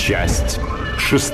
Часть 6.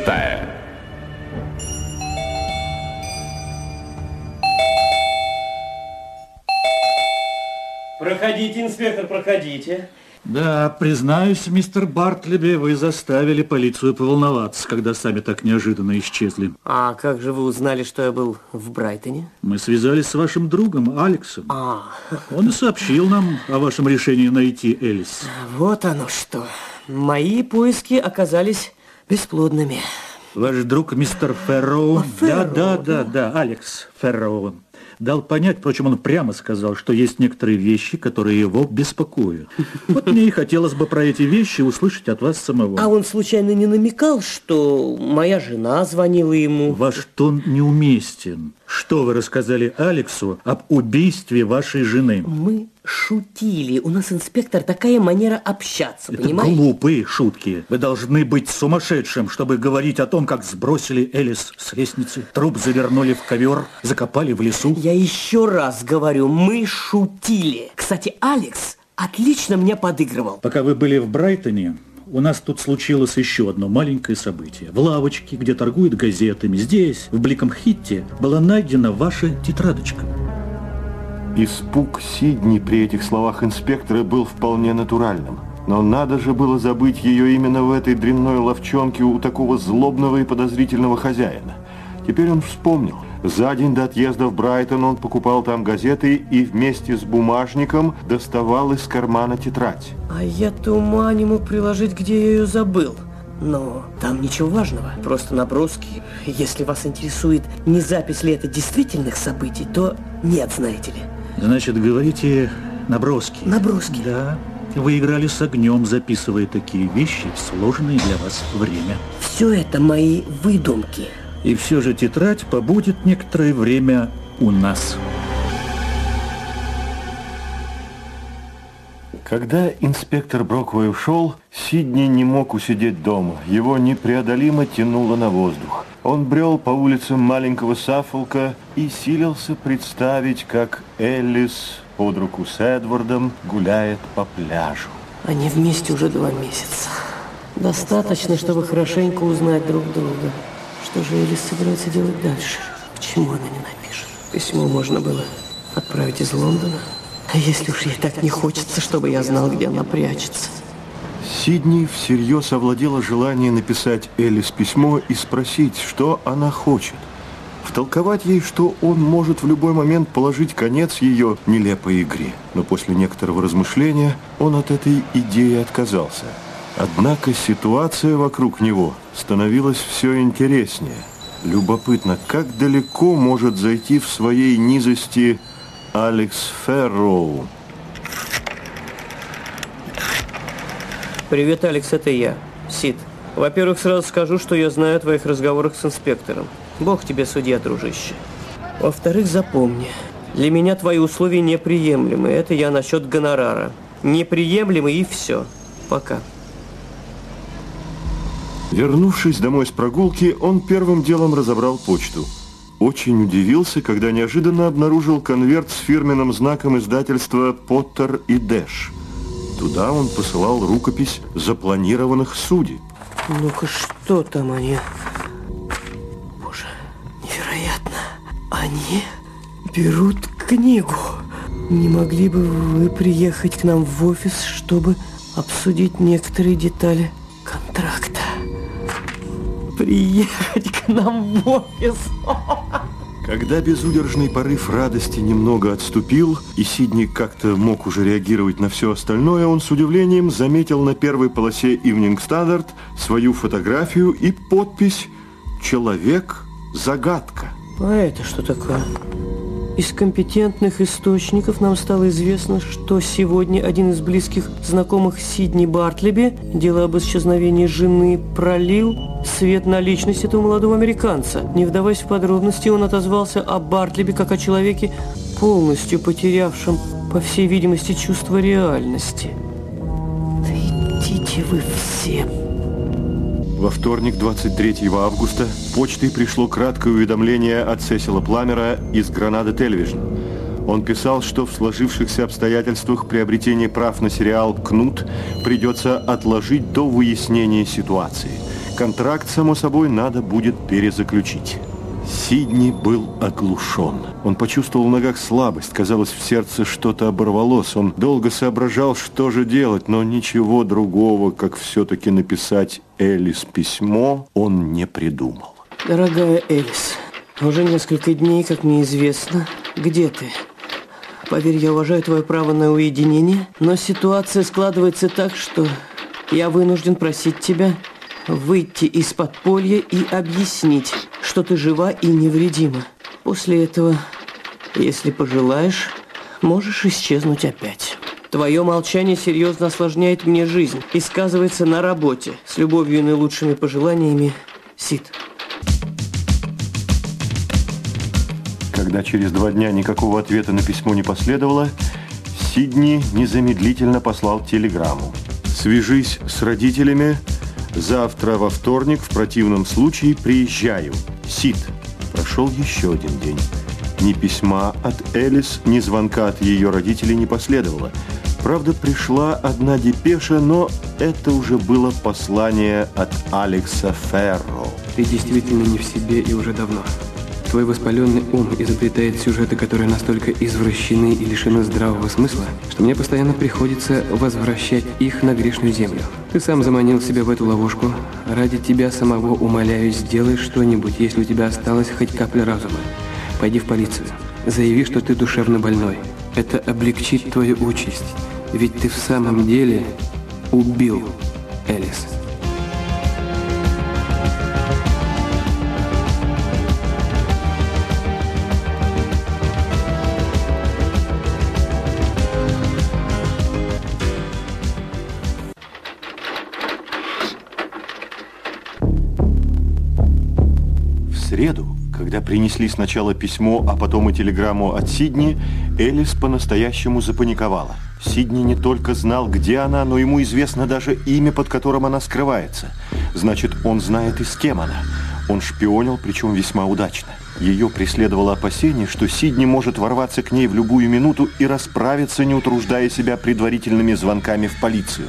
Проходите, инспектор, проходите. Да, признаюсь, мистер Бартлеби, вы заставили полицию поволноваться, когда сами так неожиданно исчезли. А как же вы узнали, что я был в Брайтоне? Мы связались с вашим другом, Алексом. Он и сообщил нам о вашем решении найти Элис. Вот оно что. Мои поиски оказались бесплодными. Ваш друг мистер Фэрроу. Да, Алекс Фэрроу. Дал понять, впрочем, он прямо сказал, что есть некоторые вещи, которые его беспокоят. Вот мне и хотелось бы про эти вещи услышать от вас самого. А он случайно не намекал, что моя жена звонила ему? Ваш тон неуместен. Что вы рассказали Алексу об убийстве вашей жены? Мы шутили. У нас, инспектор, такая манера общаться, Это понимаете? глупые шутки. Вы должны быть сумасшедшим, чтобы говорить о том, как сбросили Элис с лестницы, труп завернули в ковер, закопали в лесу. Я еще раз говорю, мы шутили. Кстати, Алекс отлично мне подыгрывал. Пока вы были в Брайтоне, у нас тут случилось еще одно маленькое событие. В лавочке, где торгуют газетами, здесь, в Бликомхитте, была найдена ваша тетрадочка. Испуг Сидни при этих словах инспектора был вполне натуральным. Но надо же было забыть ее именно в этой дрянной ловчонке у такого злобного и подозрительного хозяина. Теперь он вспомнил. За день до отъезда в Брайтон он покупал там газеты и вместе с бумажником доставал из кармана тетрадь. А я-то ума не мог приложить, где я ее забыл. Но там ничего важного, просто наброски. Если вас интересует, не запись ли это действительных событий, то нет, знаете ли. Значит, говорите, наброски. Наброски. Да. Вы играли с огнем, записывая такие вещи в сложное для вас время. Все это мои выдумки. И все же тетрадь побудет некоторое время у нас. Когда инспектор Броквей ушел, Сидни не мог усидеть дома. Его непреодолимо тянуло на воздух. Он брел по улицам маленького Саффолка и силился представить, как Элис под руку с Эдвардом гуляет по пляжу. Они вместе уже 2 месяца. Достаточно, чтобы хорошенько узнать друг друга. Что же Элис собирается делать дальше? Почему она не напишет? Письмо можно было отправить из Лондона. А если уж ей так не хочется, чтобы я знал, где она прячется? Сидни всерьез овладело желание написать Элис письмо и спросить, что она хочет. Втолковать ей, что он может в любой момент положить конец ее нелепой игре. Но после некоторого размышления он от этой идеи отказался. Однако ситуация вокруг него становилась все интереснее. Любопытно, как далеко может зайти в своей низости Алекс Фэрроу. Привет, Алекс, это я, Сид. Во-первых, сразу скажу, что я знаю о твоих разговорах с инспектором. Бог тебе судья, дружище. Во-вторых, запомни, для меня твои условия неприемлемы. Это я насчет гонорара. Неприемлемы и все. Пока. Вернувшись домой с прогулки, он первым делом разобрал почту. Очень удивился, когда неожиданно обнаружил конверт с фирменным знаком издательства «Поттер и Дэш». Туда он посылал рукопись запланированных судеб. Ну-ка, что там они? Боже, невероятно. Они берут книгу. Не могли бы вы приехать к нам в офис, чтобы обсудить некоторые детали контракта? Приехать к нам в офис. Когда безудержный порыв радости немного отступил, и Сидни как-то мог уже реагировать на все остальное, он с удивлением заметил на первой полосе Evening Standard свою фотографию и подпись «Человек-загадка». А это что такое? Из компетентных источников нам стало известно, что сегодня один из близких знакомых Сидни Бартлеби, дело об исчезновении жены, пролил свет на личность этого молодого американца. Не вдаваясь в подробности, он отозвался о Бартлеби как о человеке, полностью потерявшем, по всей видимости, чувство реальности. Да идите вы все. Во вторник, 23 августа, почтой пришло краткое уведомление от Сесила Пламера из Гранада Телевижн. Он писал, что в сложившихся обстоятельствах приобретение прав на сериал «Кнут» придется отложить до выяснения ситуации. контракт, само собой, надо будет перезаключить. Сидни был оглушен. Он почувствовал в ногах слабость. Казалось, в сердце что-то оборвалось. Он долго соображал, что же делать, но ничего другого, как все-таки написать Элис письмо, он не придумал. Дорогая Элис, уже несколько дней, как мне известно, где ты? Поверь, я уважаю твое право на уединение, но ситуация складывается так, что я вынужден просить тебя выйти из подполья и объяснить, что ты жива и невредима. После этого, если пожелаешь, можешь исчезнуть опять. Твое молчание серьезно осложняет мне жизнь и сказывается на работе. С любовью и наилучшими пожеланиями, Сид. Когда через 2 дня никакого ответа на письмо не последовало, Сидни незамедлительно послал телеграмму. «Свяжись с родителями. Завтра во вторник, в противном случае приезжаю. Сид». Прошел еще один день. Ни письма от Элис, ни звонка от ее родителей не последовало. Правда, пришла одна депеша, но это уже было послание от Алекса Ферро. Ты действительно не в себе и уже давно. Твой воспаленный ум изобретает сюжеты, которые настолько извращены и лишены здравого смысла, что мне постоянно приходится возвращать их на грешную землю. Ты сам заманил себя в эту ловушку. Ради тебя самого умоляю, сделай что-нибудь, если у тебя осталась хоть капля разума. Пойди в полицию. Заяви, что ты душевно больной. Это облегчит твою участь. Ведь ты в самом деле убил Элис. В среду, когда принесли сначала письмо, а потом и телеграмму от Сидни, Элис по-настоящему запаниковала. Сидни не только знал, где она, но ему известно даже имя, под которым она скрывается. Значит, он знает и с кем она. Он шпионил, причем весьма удачно. Ее преследовало опасение, что Сидни может ворваться к ней в любую минуту и расправиться, не утруждая себя предварительными звонками в полицию.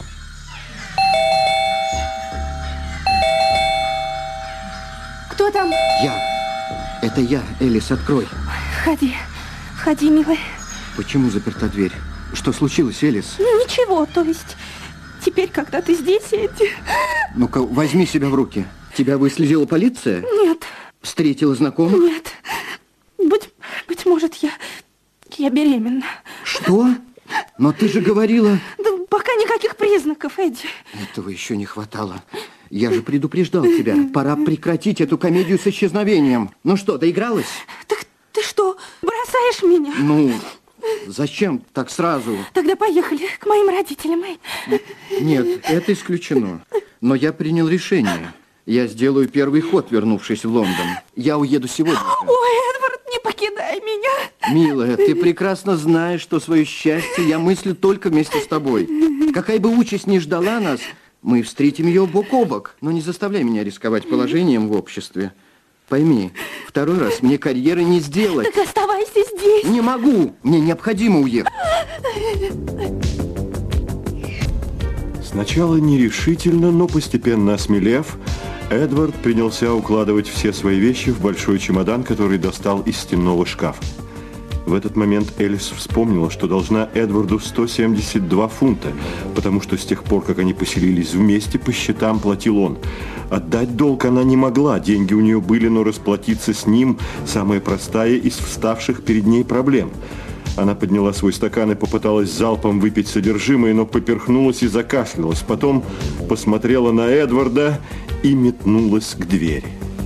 Кто там? Это я, Элис, открой. Входи, милый. Почему заперта дверь? Что случилось, Элис? Ничего, то есть, теперь, когда ты здесь, Эдди... Ну-ка, возьми себя в руки. Тебя выследила полиция? Нет. Встретила знакомых? Нет. Быть может, я беременна. Что? Но ты же говорила... Да пока никаких признаков, Эдди. Этого еще не хватало. Я же предупреждал тебя. Пора прекратить эту комедию с исчезновением. Ну что, доигралась? Так ты что, бросаешь меня? Ну, зачем так сразу? Тогда поехали к моим родителям, Эдди. Нет, это исключено. Но я принял решение. Я сделаю первый ход, вернувшись в Лондон. Я уеду сегодня. Ой, Эдвард, не покидай меня. Милая, ты прекрасно знаешь, что свое счастье я мыслю только вместе с тобой. Какая бы участь ни ждала нас, мы встретим ее бок о бок. Но не заставляй меня рисковать положением в обществе. Пойми, второй раз мне карьеры не сделать. Так оставайся здесь. Не могу. Мне необходимо уехать. Сначала нерешительно, но постепенно осмелев, Эдвард принялся укладывать все свои вещи в большой чемодан, который достал из стенного шкафа. В этот момент Элис вспомнила, что должна Эдварду 172 фунта, потому что с тех пор, как они поселились вместе, по счетам платил он. Отдать долг она не могла, деньги у нее были, но расплатиться с ним – самая простая из вставших перед ней проблем. Она подняла свой стакан и попыталась залпом выпить содержимое, но поперхнулась и закашлялась. Потом посмотрела на Эдварда и метнулась к двери.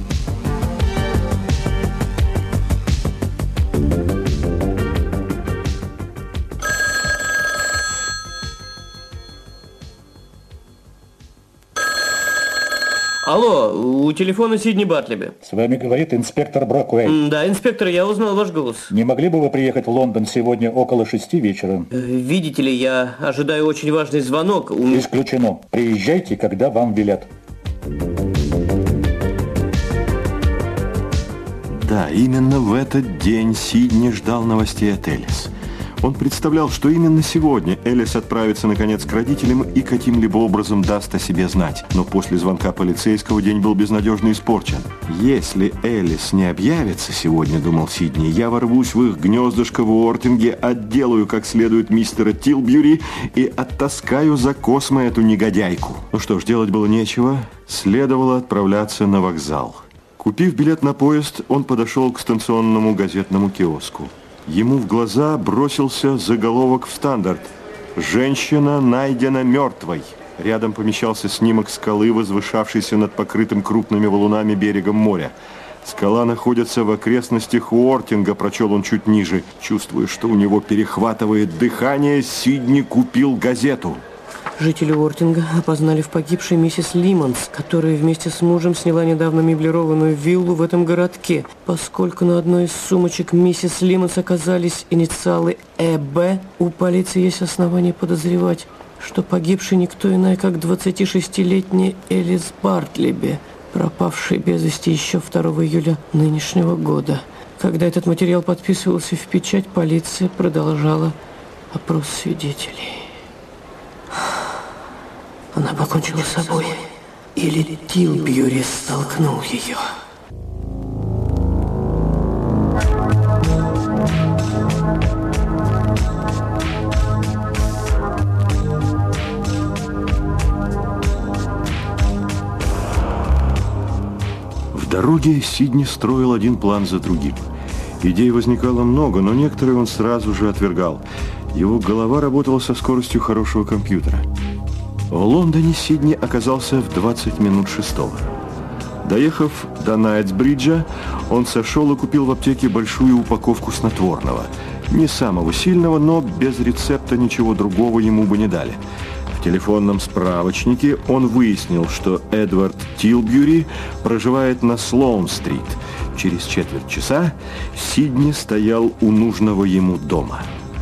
Алло, у телефона Сидни Бартлеби. С вами говорит инспектор Броквей. Да, инспектор, я узнал ваш голос. Не могли бы вы приехать в Лондон сегодня около 6 вечера? Видите ли, я ожидаю очень важный звонок. Исключено. Приезжайте, когда вам велят. Да, именно в этот день Сидни ждал новостей от Элис. Он представлял, что именно сегодня Элис отправится наконец к родителям и каким-либо образом даст о себе знать. Но после звонка полицейского день был безнадежно испорчен. «Если Элис не объявится сегодня, — думал Сидни, — я ворвусь в их гнездышко в Уортинге, отделаю как следует мистера Тилбьюри и оттаскаю за космо эту негодяйку». Ну что ж, делать было нечего. Следовало отправляться на вокзал. Купив билет на поезд, он подошел к станционному газетному киоску. Ему в глаза бросился заголовок в «Стандарт». «Женщина найдена мертвой». Рядом помещался снимок скалы, возвышавшейся над покрытым крупными валунами берегом моря. «Скала находится в окрестностях Уортинга», прочел он чуть ниже. Чувствуя, что у него перехватывает дыхание, Сидни купил газету. Жители Уортинга опознали в погибшей миссис Лимонс, которая вместе с мужем сняла недавно меблированную виллу в этом городке. Поскольку на одной из сумочек миссис Лимонс оказались инициалы ЭБ, у полиции есть основания подозревать, что погибший никто иная, как 26-летняя Элис Бартлеби, пропавшая без вести еще 2 июля нынешнего года. Когда этот материал подписывался в печать, полиция продолжала опрос свидетелей. Она покончила с собой, или Тилбьюри столкнул ее. В дороге Сидни строил один план за другим. Идей возникало много, но некоторые он сразу же отвергал. Его голова работала со скоростью хорошего компьютера. В Лондоне Сидни оказался в 20 минут 6-го. Доехав до Найтсбриджа, он сошел и купил в аптеке большую упаковку снотворного. Не самого сильного, но без рецепта ничего другого ему бы не дали. В телефонном справочнике он выяснил, что Эдвард Тилбьюри проживает на Слоун-стрит. Через четверть часа Сидни стоял у нужного ему дома.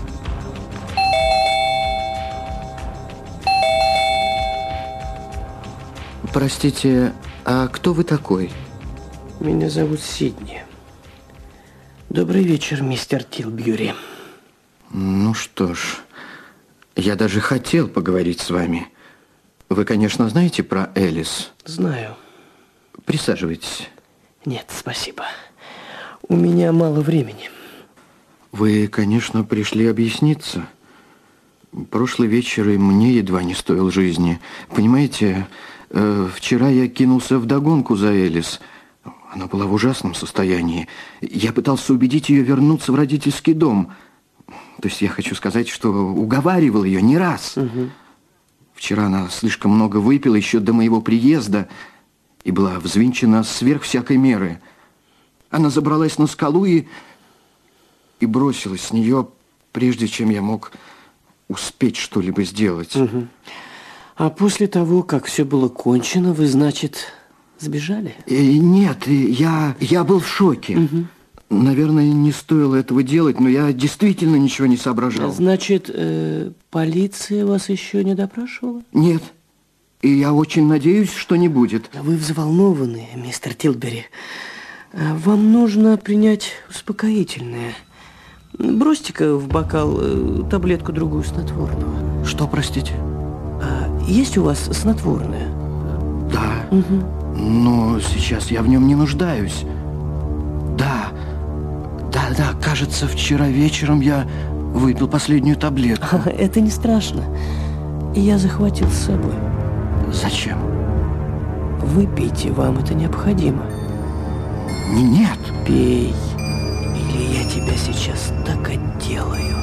Простите, а кто вы такой? Меня зовут Сидни. Добрый вечер, мистер Тилбьюри. Ну что ж, я даже хотел поговорить с вами. Вы, конечно, знаете про Элис? Знаю. Присаживайтесь. Нет, спасибо. У меня мало времени. Вы, конечно, пришли объясниться. Прошлый вечер и мне едва не стоил жизни. Понимаете, вчера я кинулся вдогонку за Элис. Она была в ужасном состоянии. Я пытался убедить ее вернуться в родительский дом. То есть я хочу сказать, что уговаривал ее не раз. Угу. Вчера она слишком много выпила еще до моего приезда и была взвинчена сверх всякой меры. Она забралась на скалу и бросилась с нее, прежде чем я мог успеть что-либо сделать. Угу. А после того, как все было кончено, вы, значит, сбежали? Нет, я был в шоке. Угу. Наверное, не стоило этого делать, но я действительно ничего не соображал. Значит, полиция вас еще не допрашивала? Нет. И я очень надеюсь, что не будет. Вы взволнованы, мистер Тилбьюри. Вам нужно принять успокоительное. Бросьте-ка в бокал таблетку другую снотворного. Что, простите? Есть у вас снотворное? Да. Угу. Но сейчас я в нем не нуждаюсь. Да, кажется, вчера вечером я выпил последнюю таблетку. Это не страшно. Я захватил с собой. Зачем? Выпейте, вам это необходимо. Нет. Пей, или я тебя сейчас так отделаю.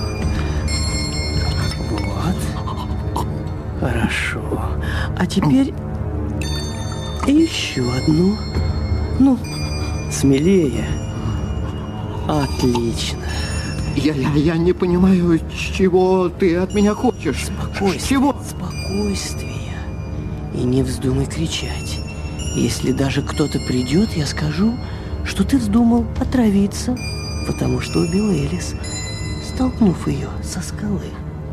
Вот. Хорошо. А теперь еще одну. Ну, смелее. Отлично. Я не понимаю, чего ты от меня хочешь. Спокойствие. Чего? Спокойствие. И не вздумай кричать. Если даже кто-то придет, я скажу, что ты вздумал отравиться, потому что убил Элис, столкнув ее со скалы.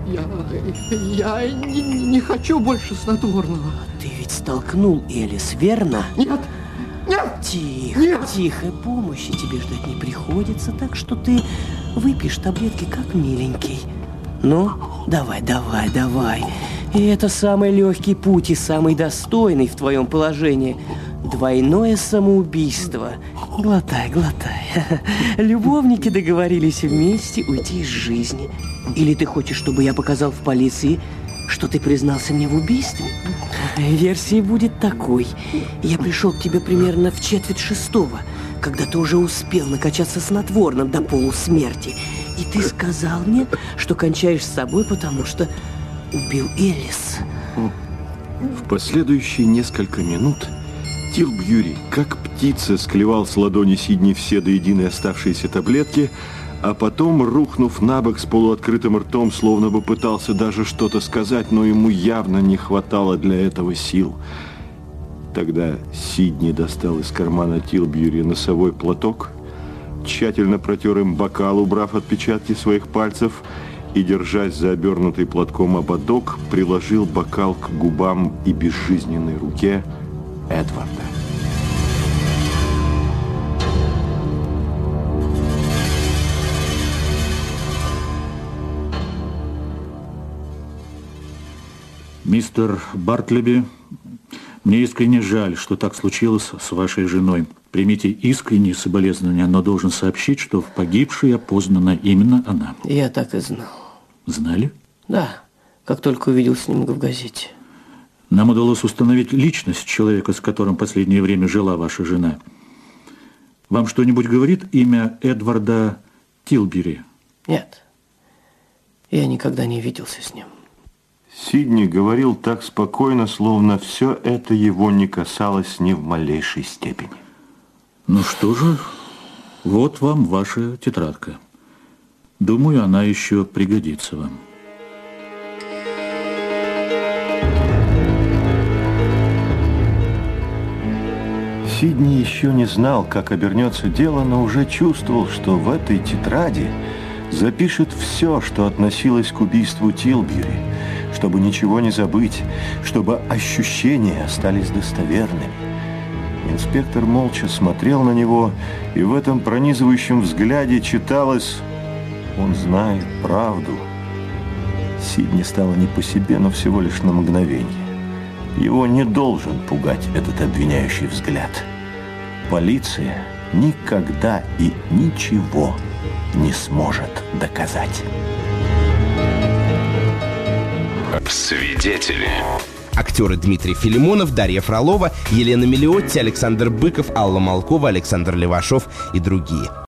Я не хочу больше снотворного. Ты ведь столкнул Элис, верно? Нет! Нет! Тихо, Нет! тихо, помощи тебе ждать не приходится, так что ты выпьешь таблетки как миленький. Ну, давай. И это самый легкий путь и самый достойный в твоем положении. Двойное самоубийство. Глотай. Любовники договорились вместе уйти из жизни. Или ты хочешь, чтобы я показал в полиции, что ты признался мне в убийстве? Версия будет такой. Я пришел к тебе примерно в 5:45, когда ты уже успел накачаться снотворным до полусмерти. И ты сказал мне, что кончаешь с собой, потому что убил Элис. В последующие несколько минут Тилбьюри, как птица, склевал с ладони Сидни все до единой оставшиеся таблетки, а потом, рухнув на бок с полуоткрытым ртом, словно бы пытался даже что-то сказать, но ему явно не хватало для этого сил. Тогда Сидни достал из кармана Тилбьюри носовой платок, тщательно протер им бокал, убрав отпечатки своих пальцев, и, держась за обернутый платком ободок, приложил бокал к губам и безжизненной руке Эдварда. Мистер Бартлеби, мне искренне жаль, что так случилось с вашей женой. Примите искренние соболезнования, но должен сообщить, что в погибшей опознана именно она. Я так и знал. Знали? Да, как только увидел снимок в газете. Нам удалось установить личность человека, с которым в последнее время жила ваша жена. Вам что-нибудь говорит имя Эдварда Тилбьюри? Нет, я никогда не виделся с ним. Сидни говорил так спокойно, словно все это его не касалось ни в малейшей степени. Ну что же, вот вам ваша тетрадка. Думаю, она еще пригодится вам. Сидни еще не знал, как обернется дело, но уже чувствовал, что в этой тетради запишет все, что относилось к убийству Тилбьюри, чтобы ничего не забыть, чтобы ощущения остались достоверными. Инспектор молча смотрел на него, и в этом пронизывающем взгляде читалось: «Он знает правду». Сидни стало не по себе, но всего лишь на мгновение. Его не должен пугать этот обвиняющий взгляд. Полиция никогда и ничего не сможет доказать. Свидетели. Актеры Дмитрий Филимонов, Дарья Фролова, Елена Мелиотти, Александр Быков, Алла Малкова, Александр Левашов и другие.